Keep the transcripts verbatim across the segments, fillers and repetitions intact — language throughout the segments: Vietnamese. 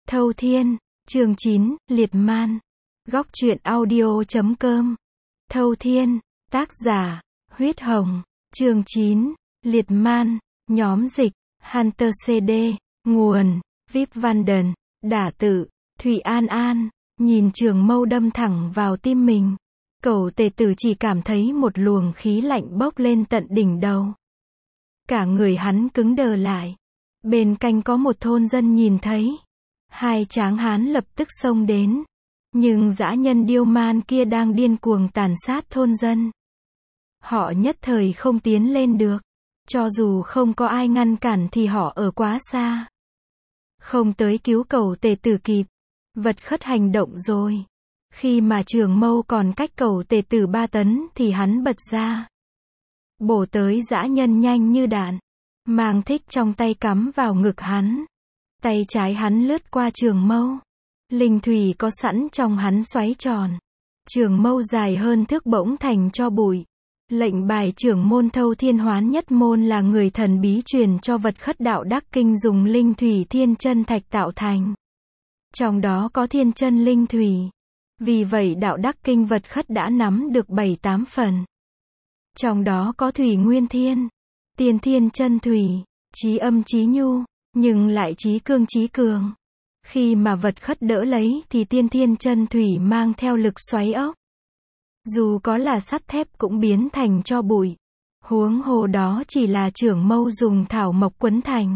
Thâu Thiên, chương chín, Liệt Man. Góc truyện audio.com. Thâu Thiên, tác giả, Huyết Hồng, chương chín, Liệt Man, nhóm dịch, Hunter xê đê, nguồn, Vip Vanden, đả tự, Thụy An An, nhìn trường mâu đâm thẳng vào tim mình. Cẩu tề tử chỉ cảm thấy một luồng khí lạnh bốc lên tận đỉnh đầu. Cả người hắn cứng đờ lại. Bên cạnh có một thôn dân nhìn thấy. Hai tráng hán lập tức xông đến. Nhưng dã nhân điêu man kia đang điên cuồng tàn sát thôn dân. Họ nhất thời không tiến lên được. Cho dù không có ai ngăn cản thì họ ở quá xa. Không tới cứu cẩu tề tử kịp. Vật khất hành động rồi. Khi mà trường mâu còn cách cẩu tề tử ba tấn thì hắn bật ra. Bổ tới dã nhân nhanh như đạn. Mang thích trong tay cắm vào ngực hắn. Tay trái hắn lướt qua trường mâu. Linh thủy có sẵn trong hắn xoáy tròn. Trường mâu dài hơn thước bỗng thành cho bụi. Lệnh bài trưởng môn Thâu Thiên Hoán Nhất Môn là người thần bí truyền cho vật khất đạo đắc kinh dùng linh thủy thiên chân thạch tạo thành. Trong đó có thiên chân linh thủy. Vì vậy đạo đắc kinh vật khất đã nắm được bảy tám phần. Trong đó có thủy nguyên thiên, tiên thiên chân thủy, chí âm chí nhu, nhưng lại chí cương chí cường. Khi mà vật khất đỡ lấy thì tiên thiên chân thủy mang theo lực xoáy ốc. Dù có là sắt thép cũng biến thành cho bụi. Huống hồ đó chỉ là trưởng mâu dùng thảo mộc quấn thành.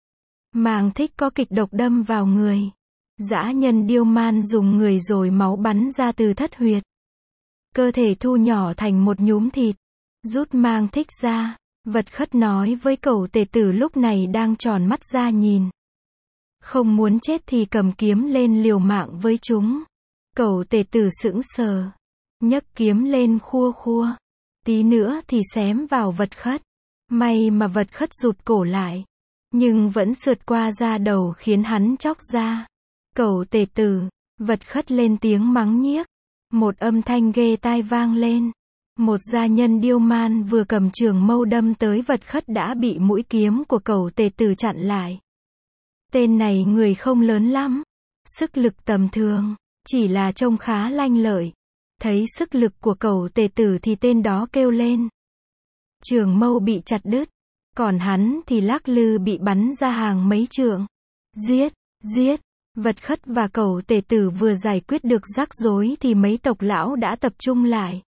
Mang thích có kịch độc đâm vào người. Dã nhân điêu man dùng người rồi máu bắn ra từ thất huyệt. Cơ thể thu nhỏ thành một nhúm thịt. Rút mang thích ra. Vật khất nói với cẩu tề tử lúc này đang tròn mắt ra nhìn. Không muốn chết thì cầm kiếm lên liều mạng với chúng. Cẩu tề tử sững sờ. Nhấc kiếm lên khua khua. Tí nữa thì xém vào vật khất. May mà vật khất rụt cổ lại. Nhưng vẫn sượt qua da đầu khiến hắn chóc ra. Cẩu tề tử, vật khất lên tiếng mắng nhiếc. Một âm thanh ghê tai vang lên. Một gia nhân điêu man vừa cầm trường mâu đâm tới vật khất đã bị mũi kiếm của cẩu tề tử chặn lại. Tên này người không lớn lắm. Sức lực tầm thường. Chỉ là trông khá lanh lợi. Thấy sức lực của cẩu tề tử thì tên đó kêu lên. Trường mâu bị chặt đứt. Còn hắn thì lắc lư bị bắn ra hàng mấy trượng. Giết, giết. Vật khất và cẩu tề tử vừa giải quyết được rắc rối thì mấy tộc lão đã tập trung lại.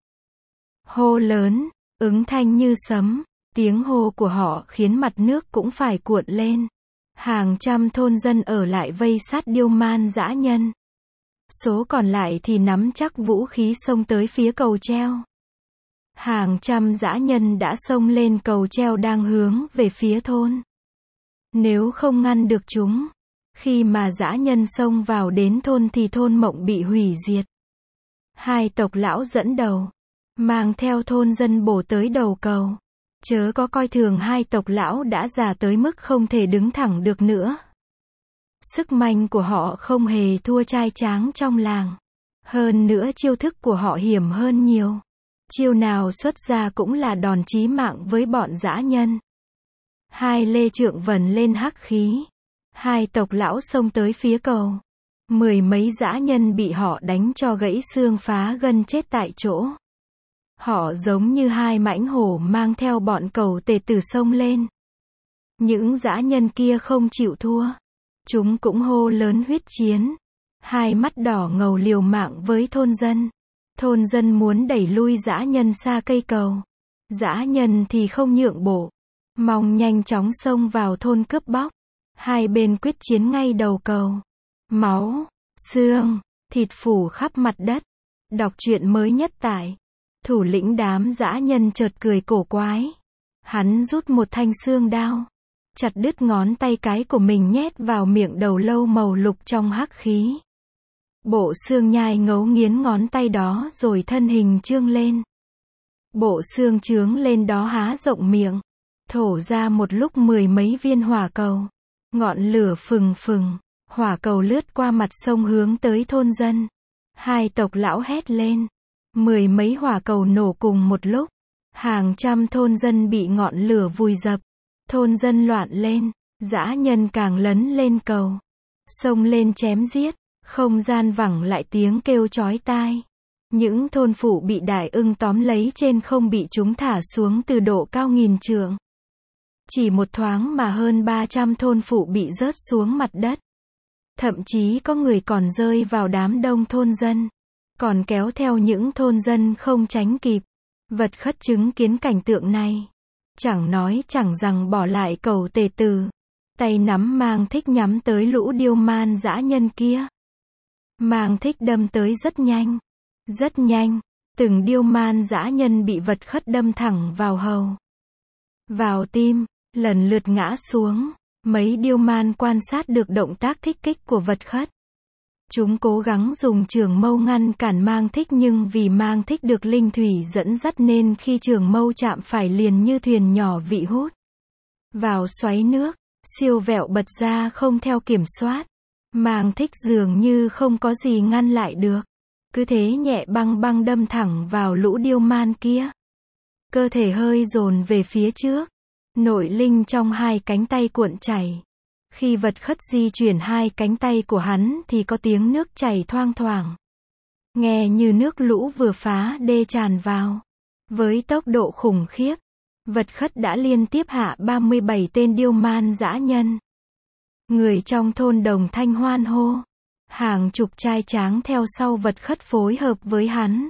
Hô lớn, ứng thanh như sấm. Tiếng hô của họ khiến mặt nước cũng phải cuộn lên. Hàng trăm thôn dân ở lại vây sát điêu man dã nhân. Số còn lại thì nắm chắc vũ khí xông tới phía cầu treo. Hàng trăm dã nhân đã xông lên cầu treo đang hướng về phía thôn. Nếu không ngăn được chúng, khi mà dã nhân xông vào đến thôn thì thôn mộng bị hủy diệt. Hai tộc lão dẫn đầu, mang theo thôn dân bổ tới đầu cầu. Chớ có coi thường hai tộc lão đã già tới mức không thể đứng thẳng được nữa. Sức mạnh của họ không hề thua trai tráng trong làng. Hơn nữa chiêu thức của họ hiểm hơn nhiều. Chiêu nào xuất ra cũng là đòn chí mạng với bọn dã nhân. Hai lê trượng vần lên hắc khí. Hai tộc lão xông tới phía cầu. Mười mấy dã nhân bị họ đánh cho gãy xương phá gân chết tại chỗ. Họ giống như hai mãnh hổ mang theo bọn cẩu tề tử xông lên. Những dã nhân kia không chịu thua. Chúng cũng hô lớn huyết chiến. Hai mắt đỏ ngầu liều mạng với thôn dân. Thôn dân muốn đẩy lui dã nhân xa cây cầu. Dã nhân thì không nhượng bộ. Mong nhanh chóng xông vào thôn cướp bóc. Hai bên quyết chiến ngay đầu cầu. Máu, xương, thịt phủ khắp mặt đất. Đọc truyện mới nhất tại. Thủ lĩnh đám dã nhân chợt cười cổ quái. Hắn rút một thanh xương đao. Chặt đứt ngón tay cái của mình nhét vào miệng đầu lâu màu lục trong hắc khí. Bộ xương nhai ngấu nghiến ngón tay đó rồi thân hình trương lên. Bộ xương trướng lên đó há rộng miệng. Thổ ra một lúc mười mấy viên hỏa cầu. Ngọn lửa phừng phừng. Hỏa cầu lướt qua mặt sông hướng tới thôn dân. Hai tộc lão hét lên. Mười mấy hỏa cầu nổ cùng một lúc. Hàng trăm thôn dân bị ngọn lửa vùi dập. Thôn dân loạn lên. Dã nhân càng lấn lên cầu. xông lên chém giết, không gian vẳng lại tiếng kêu chói tai. Những thôn phụ bị đại ưng tóm lấy trên không bị chúng thả xuống từ độ cao nghìn trượng. Chỉ một thoáng mà hơn ba trăm thôn phụ bị rớt xuống mặt đất. Thậm chí có người còn rơi vào đám đông thôn dân, còn kéo theo những thôn dân không tránh kịp. Vật Khất chứng kiến cảnh tượng này, chẳng nói chẳng rằng bỏ lại cầu tề từ, tay nắm Mang Thích nhắm tới lũ điêu man dã nhân kia. Mang Thích đâm tới rất nhanh, rất nhanh, từng điêu man dã nhân bị Vật Khất đâm thẳng vào hầu, vào tim, lần lượt ngã xuống. Mấy điêu man quan sát được động tác thích kích của Vật Khất. Chúng cố gắng dùng trường mâu ngăn cản Mang Thích, nhưng vì Mang Thích được linh thủy dẫn dắt nên khi trường mâu chạm phải liền như thuyền nhỏ bị hút vào xoáy nước, siêu vẹo bật ra không theo kiểm soát. Mang Thích dường như không có gì ngăn lại được, cứ thế nhẹ băng băng đâm thẳng vào lũ điêu man kia. Cơ thể hơi dồn về phía trước, nội linh trong hai cánh tay cuộn chảy. Khi Vật Khất di chuyển hai cánh tay của hắn thì có tiếng nước chảy thoang thoảng, nghe như nước lũ vừa phá đê tràn vào. Với tốc độ khủng khiếp, Vật Khất đã liên tiếp hạ ba mươi bảy tên điêu man dã nhân. Người trong thôn đồng thanh hoan hô. Hàng chục trai tráng theo sau Vật Khất phối hợp với hắn.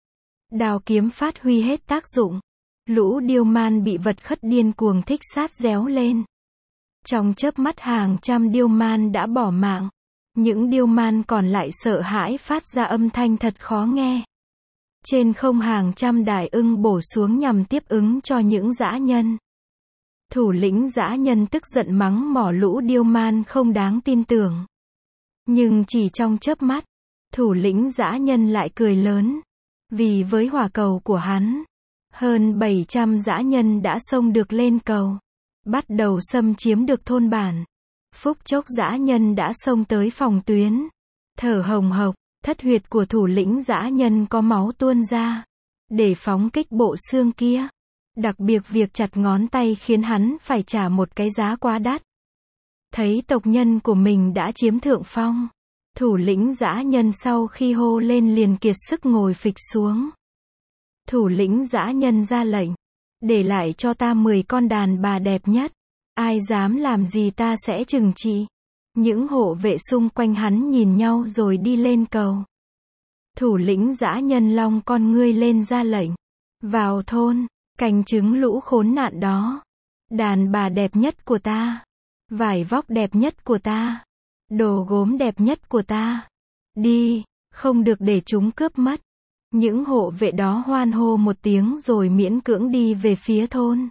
Đao kiếm phát huy hết tác dụng. Lũ điêu man bị Vật Khất điên cuồng thích sát réo lên. Trong chớp mắt hàng trăm điêu man đã bỏ mạng. Những điêu man còn lại sợ hãi phát ra âm thanh thật khó nghe. Trên không hàng trăm đại ưng bổ xuống nhằm tiếp ứng cho những dã nhân. Thủ lĩnh dã nhân tức giận mắng mỏ lũ điêu man không đáng tin tưởng. Nhưng chỉ trong chớp mắt, thủ lĩnh dã nhân lại cười lớn. Vì với hỏa cầu của hắn, hơn bảy trăm dã nhân đã xông được lên cầu, bắt đầu xâm chiếm được thôn bản. Phút chốc dã nhân đã xông tới phòng tuyến, thở hồng hộc, thất huyệt của thủ lĩnh dã nhân có máu tuôn ra, để phóng kích bộ xương kia. Đặc biệt việc chặt ngón tay khiến hắn phải trả một cái giá quá đắt. Thấy tộc nhân của mình đã chiếm thượng phong, thủ lĩnh dã nhân sau khi hô lên liền kiệt sức ngồi phịch xuống. Thủ lĩnh dã nhân ra lệnh, để lại cho ta mười con đàn bà đẹp nhất, ai dám làm gì ta sẽ trừng trị. Những hộ vệ xung quanh hắn nhìn nhau rồi đi lên cầu. Thủ lĩnh dã nhân long con ngươi lên ra lệnh, vào thôn, canh chứng lũ khốn nạn đó. Đàn bà đẹp nhất của ta, vải vóc đẹp nhất của ta, đồ gốm đẹp nhất của ta, đi, không được để chúng cướp mất. Những hộ vệ đó hoan hô một tiếng rồi miễn cưỡng đi về phía thôn.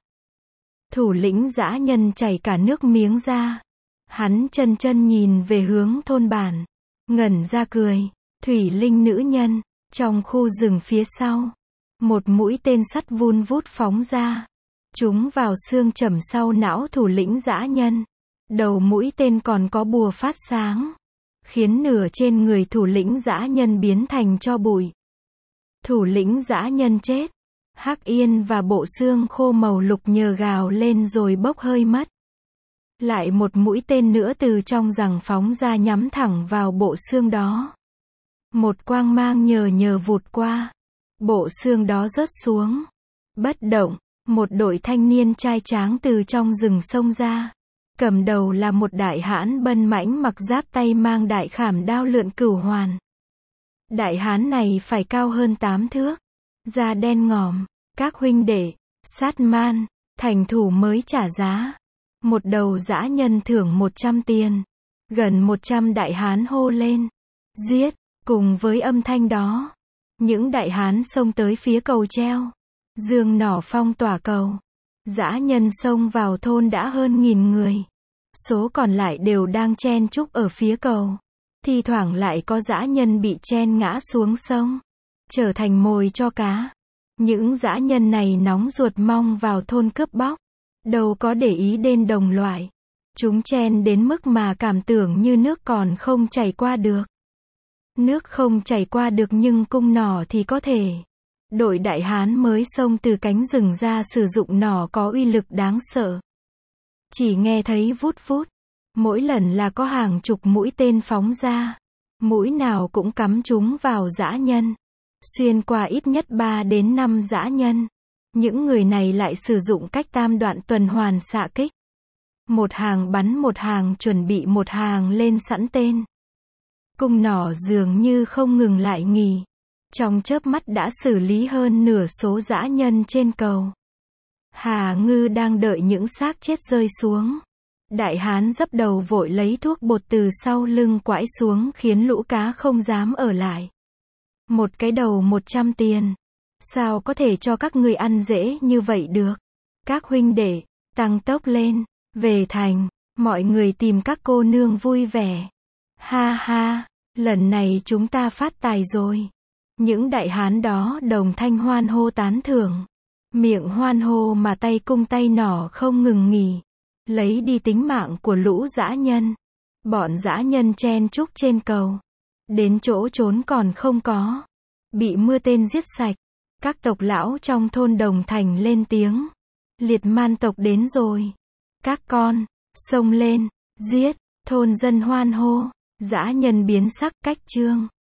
Thủ lĩnh dã nhân chảy cả nước miếng ra. Hắn chân chân nhìn về hướng thôn bản, ngẩn ra cười. Thủy linh nữ nhân, trong khu rừng phía sau, một mũi tên sắt vun vút phóng ra, trúng vào xương chẩm sau não thủ lĩnh dã nhân. Đầu mũi tên còn có bùa phát sáng, khiến nửa trên người thủ lĩnh dã nhân biến thành tro bụi. Thủ lĩnh dã nhân chết, hắc yên và bộ xương khô màu lục nhờ gào lên rồi bốc hơi mất. Lại một mũi tên nữa từ trong giằng phóng ra nhắm thẳng vào bộ xương đó. Một quang mang nhờ nhờ vụt qua, bộ xương đó rớt xuống. Bất động, một đội thanh niên trai tráng từ trong rừng xông ra. Cầm đầu là một đại hãn bân mãnh mặc giáp tay mang đại khảm đao lượn cửu hoàn. Đại hán này phải cao hơn tám thước, da đen ngòm. Các huynh đệ, sát man, thành thủ mới trả giá. Một đầu dã nhân thưởng một trăm tiền. Gần một trăm đại hán hô lên, giết. Cùng với âm thanh đó, những đại hán xông tới phía cầu treo. Dương nỏ phong tỏa cầu. Dã nhân xông vào thôn đã hơn nghìn người. Số còn lại đều đang chen chúc ở phía cầu. Thi thoảng lại có dã nhân bị chen ngã xuống sông, trở thành mồi cho cá. Những dã nhân này nóng ruột mong vào thôn cướp bóc, đâu có để ý đến đồng loại. Chúng chen đến mức mà cảm tưởng như nước còn không chảy qua được. Nước không chảy qua được nhưng cung nỏ thì có thể. Đội đại hán mới xông từ cánh rừng ra sử dụng nỏ có uy lực đáng sợ. Chỉ nghe thấy vút vút, Mỗi lần là có hàng chục mũi tên phóng ra. Mũi nào cũng cắm trúng vào dã nhân. Xuyên qua ít nhất ba đến năm dã nhân. Những người này lại sử dụng cách tam đoạn tuần hoàn xạ kích. Một hàng bắn một hàng, chuẩn bị một hàng lên sẵn tên. Cung nỏ dường như không ngừng lại nghỉ. Trong chớp mắt đã xử lý hơn nửa số dã nhân trên cầu. Hà Ngư đang đợi những xác chết rơi xuống. Đại hán dấp đầu vội lấy thuốc bột từ sau lưng quãi xuống khiến lũ cá không dám ở lại. Một cái đầu một trăm tiền. Sao có thể cho các người ăn dễ như vậy được? Các huynh đệ, tăng tốc lên. Về thành, mọi người tìm các cô nương vui vẻ. Ha ha, lần này chúng ta phát tài rồi. Những đại hán đó đồng thanh hoan hô tán thưởng. Miệng hoan hô mà tay cung tay nỏ không ngừng nghỉ. Lấy đi tính mạng của lũ dã nhân. Bọn dã nhân chen chúc trên cầu. Đến chỗ trốn còn không có. Bị mưa tên giết sạch. Các tộc lão trong thôn Đồng Thành lên tiếng. Liệt man tộc đến rồi. Các con, xông lên, giết, thôn dân hoan hô. Dã nhân biến sắc cách chương.